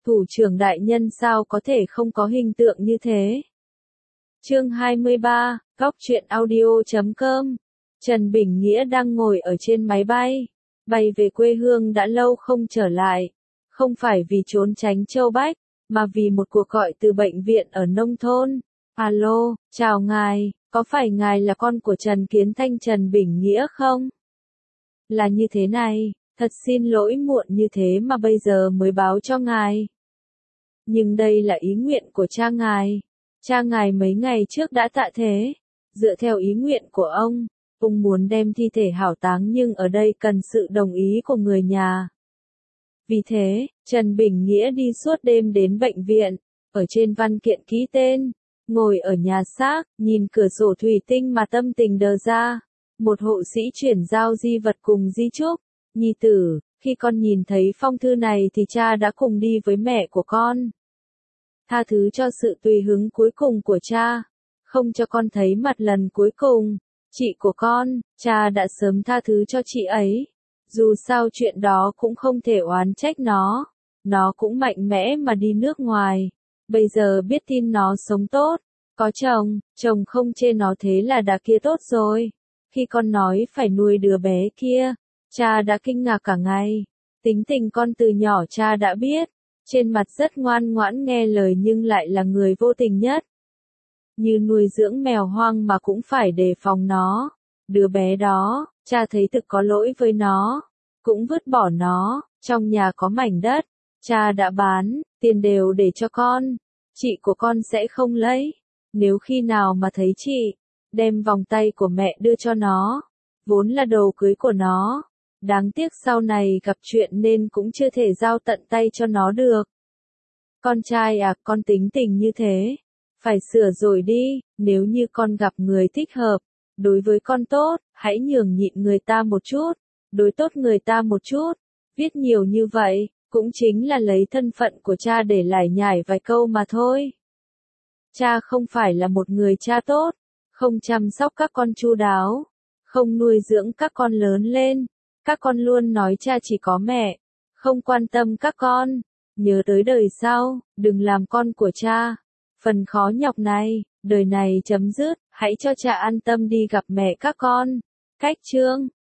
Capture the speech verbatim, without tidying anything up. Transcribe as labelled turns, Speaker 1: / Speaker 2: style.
Speaker 1: Thủ trưởng đại nhân sao có thể không có hình tượng như thế? Chương hai mươi ba, góc truyện audio chấm com. Trần Bình Nghĩa đang ngồi ở trên máy bay, bay về quê hương đã lâu không trở lại, không phải vì trốn tránh Châu Bách, mà vì một cuộc gọi từ bệnh viện ở nông thôn. Alo, chào ngài, có phải ngài là con của Trần Kiến Thanh Trần Bình Nghĩa không? Là như thế này, thật xin lỗi muộn như thế mà bây giờ mới báo cho ngài. Nhưng đây là ý nguyện của cha ngài. Cha ngài mấy ngày trước đã tạ thế. Dựa theo ý nguyện của ông, ông muốn đem thi thể hảo táng nhưng ở đây cần sự đồng ý của người nhà. Vì thế, Trần Bình Nghĩa đi suốt đêm đến bệnh viện, ở trên văn kiện ký tên, ngồi ở nhà xác, nhìn cửa sổ thủy tinh mà tâm tình đờ ra. Một hộ sĩ chuyển giao di vật cùng di chúc. Nhi tử, khi con nhìn thấy phong thư này thì cha đã cùng đi với mẹ của con. Tha thứ cho sự tùy hứng cuối cùng của cha, không cho con thấy mặt lần cuối cùng. Chị của con, cha đã sớm tha thứ cho chị ấy. Dù sao chuyện đó cũng không thể oán trách nó. Nó cũng mạnh mẽ mà đi nước ngoài. Bây giờ biết tin nó sống tốt, có chồng, chồng không chê nó thế là đã kia tốt rồi. Khi con nói phải nuôi đứa bé kia, cha đã kinh ngạc cả ngày. Tính tình con từ nhỏ cha đã biết. Trên mặt rất ngoan ngoãn nghe lời nhưng lại là người vô tình nhất. Như nuôi dưỡng mèo hoang mà cũng phải đề phòng nó. Đứa bé đó, cha thấy thực có lỗi với nó. Cũng vứt bỏ nó, trong nhà có mảnh đất. Cha đã bán, tiền đều để cho con. Chị của con sẽ không lấy. Nếu khi nào mà thấy chị, đem vòng tay của mẹ đưa cho nó. Vốn là đồ cưới của nó. Đáng tiếc sau này gặp chuyện nên cũng chưa thể giao tận tay cho nó được. Con trai à, con tính tình như thế. Phải sửa rồi đi, nếu như con gặp người thích hợp. Đối với con tốt, hãy nhường nhịn người ta một chút. Đối tốt người ta một chút. Viết nhiều như vậy, cũng chính là lấy thân phận của cha để lải nhải vài câu mà thôi. Cha không phải là một người cha tốt. Không chăm sóc các con chu đáo. Không nuôi dưỡng các con lớn lên. Các con luôn nói cha chỉ có mẹ, không quan tâm các con. Nhớ tới đời sau, đừng làm con của cha. Phần khó nhọc này, đời này chấm dứt, hãy cho cha an tâm đi gặp mẹ các con. Cách chương